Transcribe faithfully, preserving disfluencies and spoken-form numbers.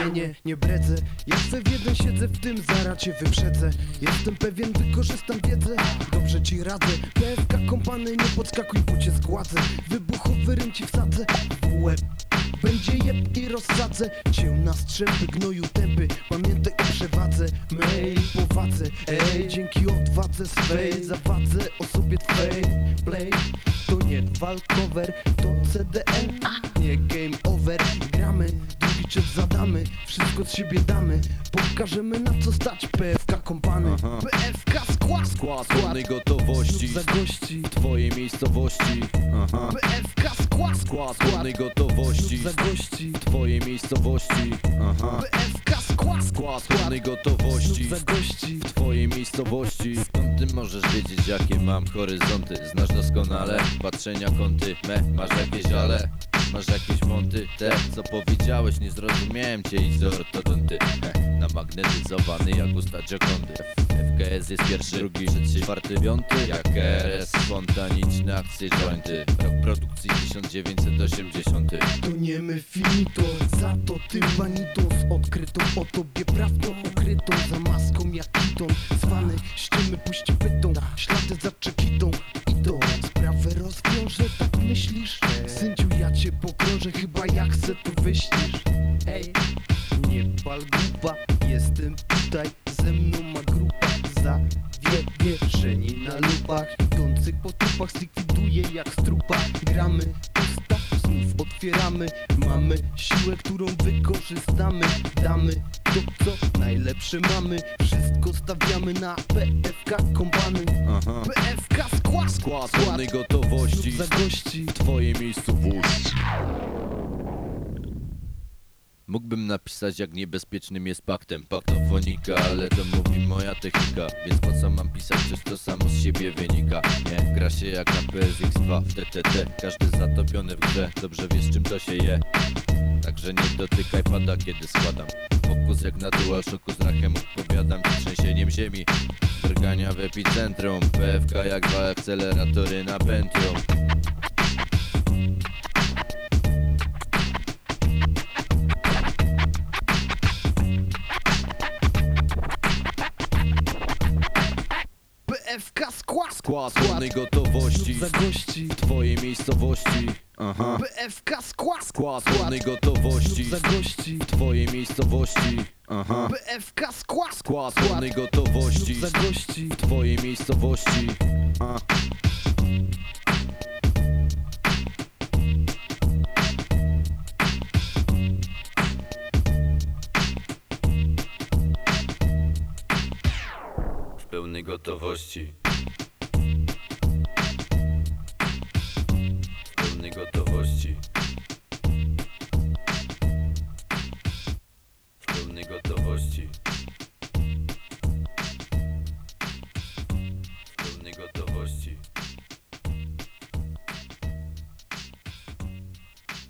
Nie, nie, nie bredzę. Jak se w jeden siedzę, w tym zaraz cię wyprzedzę. Jestem pewien, wykorzystam wiedzę. Dobrze ci radzę. P F K kompany, nie podskakuj, bo cię zgładzę. Wybuchowy rym ci wsadzę w łeb. Będzie jeb i rozsadzę cię na strzępy, gnoju tępy. Pamiętaj o przewadze, mej powadze. Ej, dzięki odwadze swej zawadze o sobie twej. Play, to nie walkover, to C D N, a nie game over. Gramy, drugi czep zadamy, wszystko z siebie damy. Pokażemy na co stać P F K kompany. P F K skład, Skład pełnej gotowości znów za gości. w twojej miejscowości. Aha. P F K skład, Skład pełnej gotowości znów za gości. w twojej miejscowości. Aha. P F K skład, Skład pełnej gotowości znów za gości. w twojej miejscowości. Skąd ty możesz wiedzieć, jakie mam horyzonty? Znasz doskonale patrzenia kąty me. Masz jakieś ale, masz jakieś wąty. Te co powiedziałeś, nie zrozumiałem cię, idź do ortodonty. Heh, namagnetyzowany jak usta Giocondy. F K S jest pierwszy, drugi, trzeci, czwarty, piąty. Jak R S, spontaniczne akcje jointy. Rok produkcji tysiąc dziewięćset osiemdziesiąty. To nie my finito, za to ty vanitą z odkrytą o tobie prawdą ukrytą za maską jak kiton. Zwany ściemy puści pytą, ślady za czekitą. Idą, sprawę rozwiążę, tak myślisz? Sędziu, ja cię pokrążę, chyba jak chcę to wyśnisz. Ej, nie pal grupa, jestem tutaj, ze mną ma grupa zawieszeni na lupach, idących po trupach, zlikwiduję jak strupa. Gramy, usta znów otwieramy, mamy siłę, którą wykorzystamy. Damy to co najlepsze mamy, wszystko stawiamy na P F K kompany. Aha. P F K skład, Skład pełnej gotowości znów za gości. w twojej miejscowości. Mógłbym napisać, jak niebezpiecznym jest paktem paktofonika, ale to mówi moja technika. Więc po co mam pisać, przecież to samo z siebie wynika. Nie, gra się jak na P S X dwa w T T T. Każdy zatopiony w grze, dobrze wiesz czym to się je. Także nie dotykaj pada, kiedy składam fokus jak na DualShocku, z rachem odpowiadam ci trzęsieniem ziemi. Drgania w epicentrum, P F K jak dwa akceleratory na Pentium. P F K skład, Skład pełnej gotowości znów za gości. w twojej miejscowości. Aha. P F K skład, Skład pełnej gotowości znów za gości. w twojej miejscowości. Aha. P F K skład, Skład pełnej gotowości znów za gości. w twojej miejscowości. A. W pełnej gotowości. W pełnej gotowości. W pełnej gotowości.